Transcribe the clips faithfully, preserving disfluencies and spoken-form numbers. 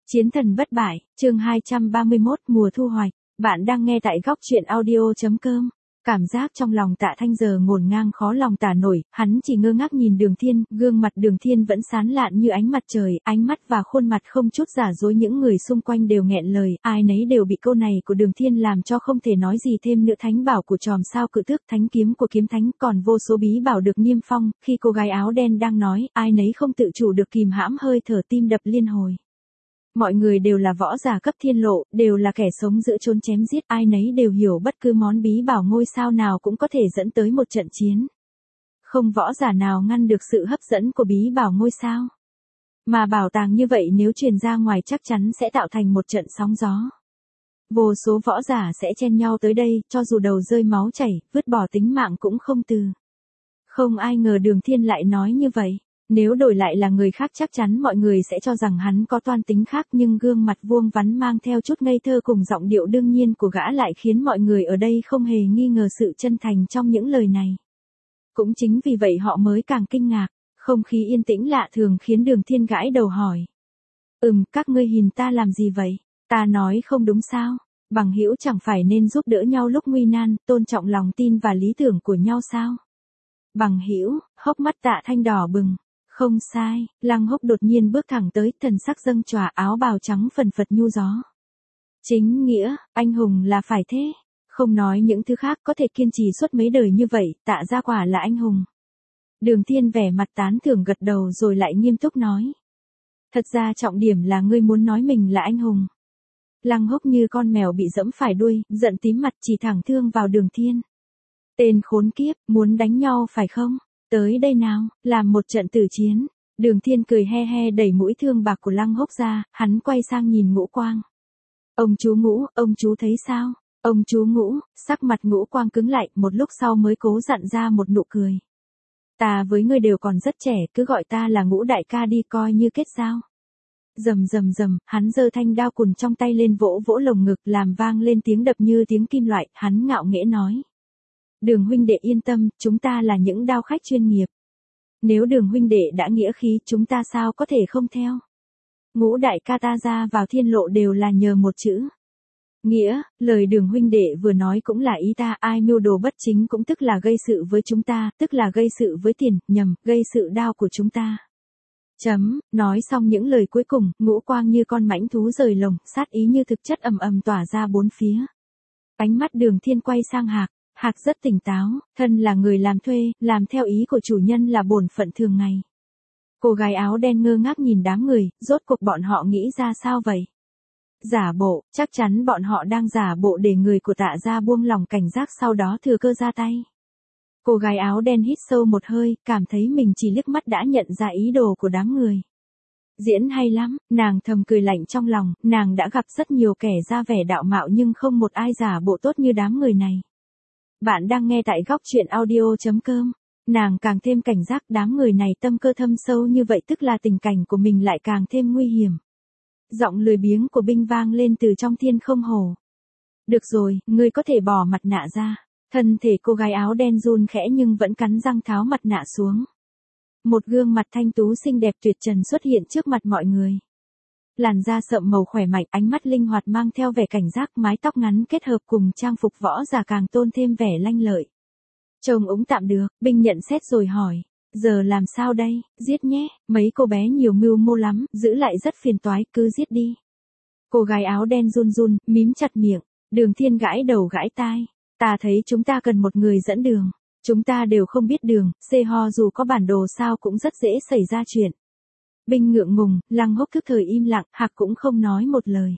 Chiến thần bất bại, chương hai trăm ba mươi mốt mùa thu hoạch. Bạn đang nghe tại góc truyện audio.com. Cảm giác trong lòng Tạ Thanh giờ ngổn ngang khó lòng tả nổi, hắn chỉ ngơ ngác nhìn Đường Thiên, gương mặt Đường Thiên vẫn sáng lạn như ánh mặt trời, ánh mắt và khuôn mặt không chút giả dối, những người xung quanh đều nghẹn lời, ai nấy đều bị câu này của Đường Thiên làm cho không thể nói gì thêm nữa. Thánh bảo của Tròm Sao Cự Tước, thánh kiếm của Kiếm Thánh, còn vô số bí bảo được niêm phong, khi cô gái áo đen đang nói, ai nấy không tự chủ được kìm hãm hơi thở, tim đập liên hồi. Mọi người đều là võ giả cấp thiên lộ, đều là kẻ sống giữa chốn chém giết, ai nấy đều hiểu bất cứ món bí bảo ngôi sao nào cũng có thể dẫn tới một trận chiến. Không võ giả nào ngăn được sự hấp dẫn của bí bảo ngôi sao. Mà bảo tàng như vậy nếu truyền ra ngoài chắc chắn sẽ tạo thành một trận sóng gió. Vô số võ giả sẽ chen nhau tới đây, cho dù đầu rơi máu chảy, vứt bỏ tính mạng cũng không từ. Không ai ngờ Đường Thiên lại nói như vậy. Nếu đổi lại là người khác chắc chắn mọi người sẽ cho rằng hắn có toan tính khác, nhưng gương mặt vuông vắn mang theo chút ngây thơ cùng giọng điệu đương nhiên của gã lại khiến mọi người ở đây không hề nghi ngờ sự chân thành trong những lời này. Cũng chính vì vậy họ mới càng kinh ngạc, không khí yên tĩnh lạ thường khiến Đường Thiên gãi đầu hỏi. Ừm, các ngươi nhìn ta làm gì vậy? Ta nói không đúng sao? Bằng hữu chẳng phải nên giúp đỡ nhau lúc nguy nan, tôn trọng lòng tin và lý tưởng của nhau sao? Bằng hữu, hốc mắt Tạ Thanh đỏ bừng. Không sai, Lăng Húc đột nhiên bước thẳng tới, thần sắc dâng tròa, áo bào trắng phần phật nhu gió. Chính nghĩa, anh hùng là phải thế. Không nói những thứ khác, có thể kiên trì suốt mấy đời như vậy, Tạ gia quả là anh hùng. Đường Thiên vẻ mặt tán thưởng gật đầu rồi lại nghiêm túc nói. Thật ra trọng điểm là ngươi muốn nói mình là anh hùng. Lăng Húc như con mèo bị dẫm phải đuôi, giận tím mặt chỉ thẳng thương vào Đường Thiên. Tên khốn kiếp, muốn đánh nhau phải không? Tới đây nào, làm một trận tử chiến. Đường Thiên cười he he đẩy mũi thương bạc của Lăng Húc ra, hắn quay sang nhìn Ngũ Quang. Ông chú Ngũ, ông chú thấy sao? Ông chú Ngũ, sắc mặt Ngũ Quang cứng lại, một lúc sau mới cố dặn ra một nụ cười. Ta với ngươi đều còn rất trẻ, cứ gọi ta là Ngũ đại ca đi, coi như kết giao. Rầm rầm rầm, hắn giơ thanh đao cùn trong tay lên vỗ vỗ lồng ngực, làm vang lên tiếng đập như tiếng kim loại, hắn ngạo nghễ nói. Đường huynh đệ yên tâm, chúng ta là những đao khách chuyên nghiệp. Nếu Đường huynh đệ đã nghĩa khí, chúng ta sao có thể không theo. Ngũ đại ca ta ra vào thiên lộ đều là nhờ một chữ. Nghĩa, lời Đường huynh đệ vừa nói cũng là ý ta, ai mưu đồ bất chính cũng tức là gây sự với chúng ta, tức là gây sự với tiền, nhầm, gây sự đao của chúng ta. Chấm, nói xong những lời cuối cùng, Ngũ Quang như con mãnh thú rời lồng, sát ý như thực chất ầm ầm tỏa ra bốn phía. Ánh mắt Đường Thiên quay sang Hạc. Hạc rất tỉnh táo, thân là người làm thuê, làm theo ý của chủ nhân là bổn phận thường ngày. Cô gái áo đen ngơ ngác nhìn đám người, rốt cuộc bọn họ nghĩ ra sao vậy? Giả bộ, chắc chắn bọn họ đang giả bộ để người của Tạ gia buông lòng cảnh giác, sau đó thừa cơ ra tay. Cô gái áo đen hít sâu một hơi, cảm thấy mình chỉ liếc mắt đã nhận ra ý đồ của đám người. Diễn hay lắm, nàng thầm cười lạnh trong lòng, nàng đã gặp rất nhiều kẻ ra vẻ đạo mạo nhưng không một ai giả bộ tốt như đám người này. Bạn đang nghe tại góc truyện audio.com. Nàng càng thêm cảnh giác, đám người này tâm cơ thâm sâu như vậy tức là tình cảnh của mình lại càng thêm nguy hiểm. Giọng lười biếng của Binh vang lên từ trong thiên không hồ. Được rồi, ngươi có thể bỏ mặt nạ ra. Thân thể cô gái áo đen run khẽ nhưng vẫn cắn răng tháo mặt nạ xuống. Một gương mặt thanh tú xinh đẹp tuyệt trần xuất hiện trước mặt mọi người. Làn da sậm màu khỏe mạnh, ánh mắt linh hoạt mang theo vẻ cảnh giác, mái tóc ngắn kết hợp cùng trang phục võ giả càng tôn thêm vẻ lanh lợi. Trông úng tạm được, Binh nhận xét rồi hỏi. Giờ làm sao đây, giết nhé, mấy cô bé nhiều mưu mô lắm, giữ lại rất phiền toái, cứ giết đi. Cô gái áo đen run run, mím chặt miệng, Đường Thiên gãi đầu gãi tai. Ta thấy chúng ta cần một người dẫn đường. Chúng ta đều không biết đường, xê ho dù có bản đồ sao cũng rất dễ xảy ra chuyện. Binh ngượng ngùng, Lăng Húc thức thời im lặng, Hạc cũng không nói một lời.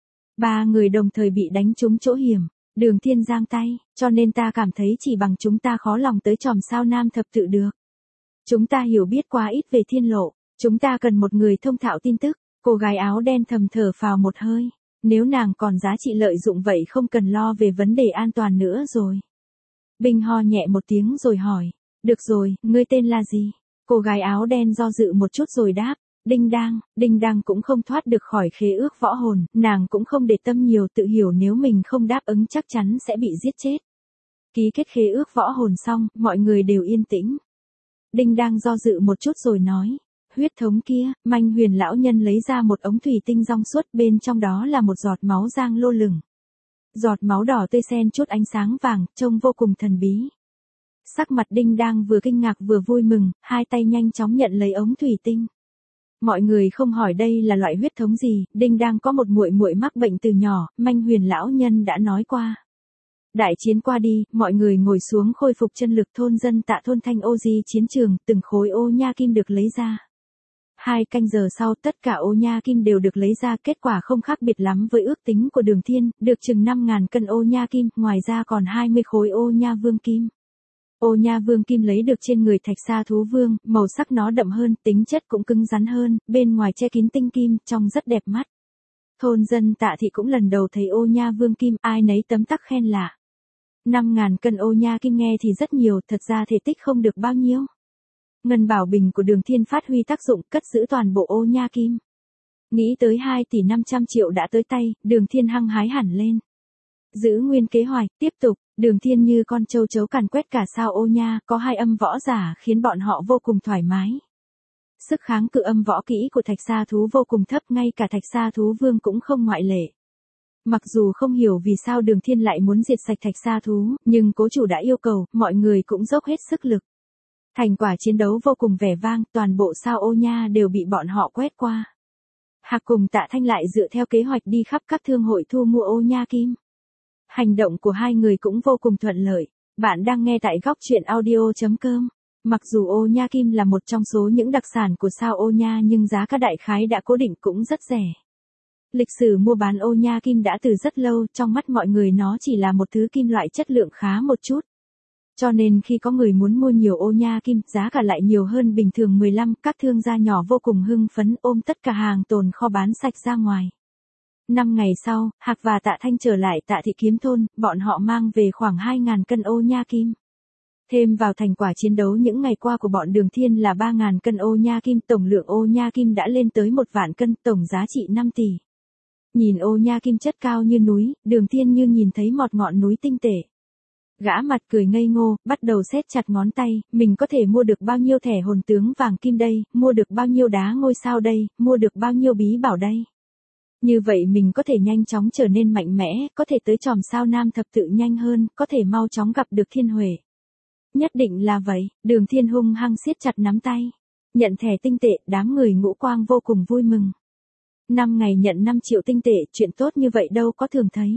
Ba người đồng thời bị đánh trúng chỗ hiểm, Đường Thiên giang tay, cho nên ta cảm thấy chỉ bằng chúng ta khó lòng tới Tròm Sao Nam thập tự được. Chúng ta hiểu biết quá ít về thiên lộ, chúng ta cần một người thông thạo tin tức. Cô gái áo đen thầm thở phào một hơi, nếu nàng còn giá trị lợi dụng vậy không cần lo về vấn đề an toàn nữa rồi. Binh ho nhẹ một tiếng rồi hỏi, được rồi, ngươi tên là gì? Cô gái áo đen do dự một chút rồi đáp, Đinh Đang. Đinh Đang cũng không thoát được khỏi khế ước võ hồn, nàng cũng không để tâm nhiều, tự hiểu nếu mình không đáp ứng chắc chắn sẽ bị giết chết. Ký kết khế ước võ hồn xong, mọi người đều yên tĩnh. Đinh Đang do dự một chút rồi nói, huyết thống kia, Manh Huyền lão nhân lấy ra một ống thủy tinh trong suốt, bên trong đó là một giọt máu giang lô lửng. Giọt máu đỏ tươi xen chút ánh sáng vàng, trông vô cùng thần bí. Sắc mặt Đinh Đang vừa kinh ngạc vừa vui mừng, hai tay nhanh chóng nhận lấy ống thủy tinh. Mọi người không hỏi đây là loại huyết thống gì, Đinh Đang có một muội muội mắc bệnh từ nhỏ, Manh Huyền lão nhân đã nói qua. Đại chiến qua đi, mọi người ngồi xuống khôi phục chân lực, thôn dân Tạ thôn Thanh Ô di chiến trường, từng khối ô nha kim được lấy ra. Hai canh giờ sau tất cả ô nha kim đều được lấy ra, kết quả không khác biệt lắm với ước tính của Đường Thiên, được chừng năm nghìn cân ô nha kim, ngoài ra còn hai mươi khối ô nha vương kim. Ô nha vương kim lấy được trên người Thạch Sa thú vương, màu sắc nó đậm hơn, tính chất cũng cứng rắn hơn, bên ngoài che kín tinh kim, trông rất đẹp mắt. Thôn dân Tạ thị cũng lần đầu thấy ô nha vương kim, ai nấy tấm tắc khen lạ. năm nghìn cân ô nha kim nghe thì rất nhiều, thật ra thể tích không được bao nhiêu. Ngân bảo bình của Đường Thiên phát huy tác dụng, cất giữ toàn bộ ô nha kim. Nghĩ tới hai tỷ năm trăm triệu đã tới tay, Đường Thiên hăng hái hẳn lên. Giữ nguyên kế hoạch, tiếp tục, Đường Thiên như con châu chấu càn quét cả sao ô nha, có hai âm võ giả khiến bọn họ vô cùng thoải mái. Sức kháng cự âm võ kỹ của Thạch Sa thú vô cùng thấp, ngay cả Thạch Sa thú vương cũng không ngoại lệ. Mặc dù không hiểu vì sao Đường Thiên lại muốn diệt sạch Thạch Sa thú, nhưng cố chủ đã yêu cầu, mọi người cũng dốc hết sức lực. Thành quả chiến đấu vô cùng vẻ vang, toàn bộ sao ô nha đều bị bọn họ quét qua. Hạc cùng Tạ Thanh lại dựa theo kế hoạch đi khắp các thương hội thu mua ô nha kim. Hành động của hai người cũng vô cùng thuận lợi. Bạn đang nghe tại góc truyện audio chấm com. Mặc dù ô nha kim là một trong số những đặc sản của sao ô nha nhưng giá cả đại khái đã cố định cũng rất rẻ. Lịch sử mua bán ô nha kim đã từ rất lâu, trong mắt mọi người nó chỉ là một thứ kim loại chất lượng khá một chút. Cho nên khi có người muốn mua nhiều ô nha kim, giá cả lại nhiều hơn bình thường mười lăm, các thương gia nhỏ vô cùng hưng phấn ôm tất cả hàng tồn kho bán sạch ra ngoài. Năm ngày sau, Hạc và Tạ Thanh trở lại Tạ thị kiếm thôn, bọn họ mang về khoảng hai nghìn cân ô nha kim. Thêm vào thành quả chiến đấu những ngày qua của bọn Đường Thiên là ba nghìn cân ô nha kim, tổng lượng ô nha kim đã lên tới một vạn cân, tổng giá trị năm tỷ. Nhìn ô nha kim chất cao như núi, Đường Thiên như nhìn thấy một ngọn núi tinh tệ. Gã mặt cười ngây ngô, bắt đầu siết chặt ngón tay, mình có thể mua được bao nhiêu thẻ hồn tướng vàng kim đây, mua được bao nhiêu đá ngôi sao đây, mua được bao nhiêu bí bảo đây. Như vậy mình có thể nhanh chóng trở nên mạnh mẽ, có thể tới chòm sao nam thập tự nhanh hơn, có thể mau chóng gặp được thiên huệ. Nhất định là vậy, Đường Thiên hung hăng siết chặt nắm tay. Nhận thẻ tinh tệ, đám người Ngũ Quang vô cùng vui mừng. Năm ngày nhận năm triệu tinh tệ, chuyện tốt như vậy đâu có thường thấy.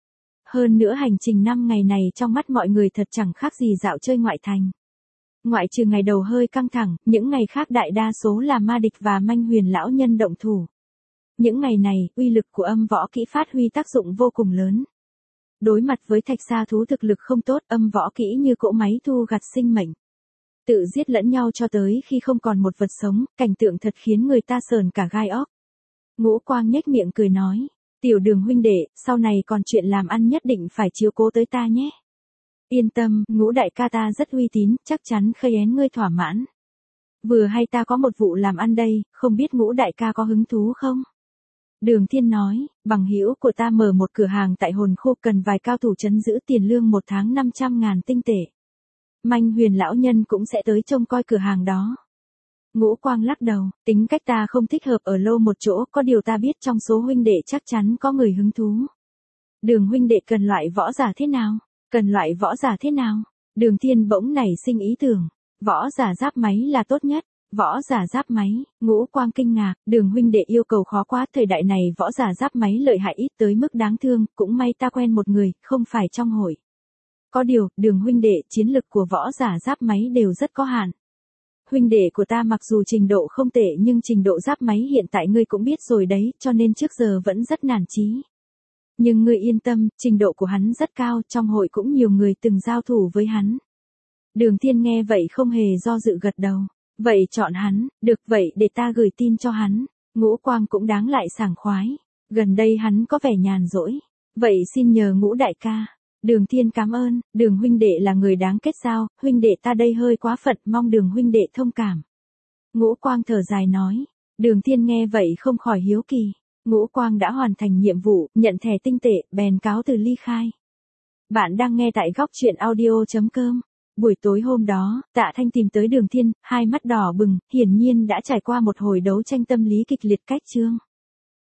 Hơn nữa hành trình năm ngày này trong mắt mọi người thật chẳng khác gì dạo chơi ngoại thành. Ngoại trừ ngày đầu hơi căng thẳng, những ngày khác đại đa số là ma địch và Manh Huyền lão nhân động thủ. Những ngày này, uy lực của âm võ kỹ phát huy tác dụng vô cùng lớn. Đối mặt với Thạch Sa thú thực lực không tốt, âm võ kỹ như cỗ máy thu gặt sinh mệnh. Tự giết lẫn nhau cho tới khi không còn một vật sống, cảnh tượng thật khiến người ta sờn cả gai óc. Ngũ Quang nhếch miệng cười nói, Tiểu Đường huynh đệ, sau này còn chuyện làm ăn nhất định phải chiếu cố tới ta nhé. Yên tâm, Ngũ đại ca ta rất uy tín, chắc chắn khơi én ngươi thỏa mãn. Vừa hay ta có một vụ làm ăn đây, không biết Ngũ đại ca có hứng thú không? Đường Thiên nói, bằng hữu của ta mở một cửa hàng tại hồn khu, cần vài cao thủ trấn giữ, tiền lương một tháng năm trăm ngàn tinh tệ. Manh Huyền lão nhân cũng sẽ tới trông coi cửa hàng đó. Ngũ Quang lắc đầu, tính cách ta không thích hợp ở lâu một chỗ, có điều ta biết trong số huynh đệ chắc chắn có người hứng thú. Đường huynh đệ cần loại võ giả thế nào? Cần loại võ giả thế nào? Đường Thiên bỗng nảy sinh ý tưởng, võ giả giáp máy là tốt nhất. Võ giả giáp máy, Ngũ Quang kinh ngạc, Đường huynh đệ yêu cầu khó quá, thời đại này võ giả giáp máy lợi hại ít tới mức đáng thương, cũng may ta quen một người, không phải trong hội. Có điều, Đường huynh đệ, chiến lực của võ giả giáp máy đều rất có hạn. Huynh đệ của ta mặc dù trình độ không tệ nhưng trình độ giáp máy hiện tại ngươi cũng biết rồi đấy, cho nên trước giờ vẫn rất nản chí. Nhưng ngươi yên tâm, trình độ của hắn rất cao, trong hội cũng nhiều người từng giao thủ với hắn. Đường Thiên nghe vậy không hề do dự gật đầu. Vậy chọn hắn, được vậy để ta gửi tin cho hắn. Ngũ Quang cũng đáng lại sảng khoái. Gần đây hắn có vẻ nhàn rỗi. Vậy xin nhờ Ngũ đại ca. Đường Thiên cảm ơn, Đường huynh đệ là người đáng kết giao, huynh đệ ta đây hơi quá phật, mong Đường huynh đệ thông cảm. Ngũ Quang thở dài nói. Đường Thiên nghe vậy không khỏi hiếu kỳ. Ngũ Quang đã hoàn thành nhiệm vụ, nhận thẻ tinh tệ, bèn cáo từ ly khai. Bạn đang nghe tại góc truyện audio chấm com. Buổi tối hôm đó, Tạ Thanh tìm tới Đường Thiên, hai mắt đỏ bừng, hiển nhiên đã trải qua một hồi đấu tranh tâm lý kịch liệt cách Trương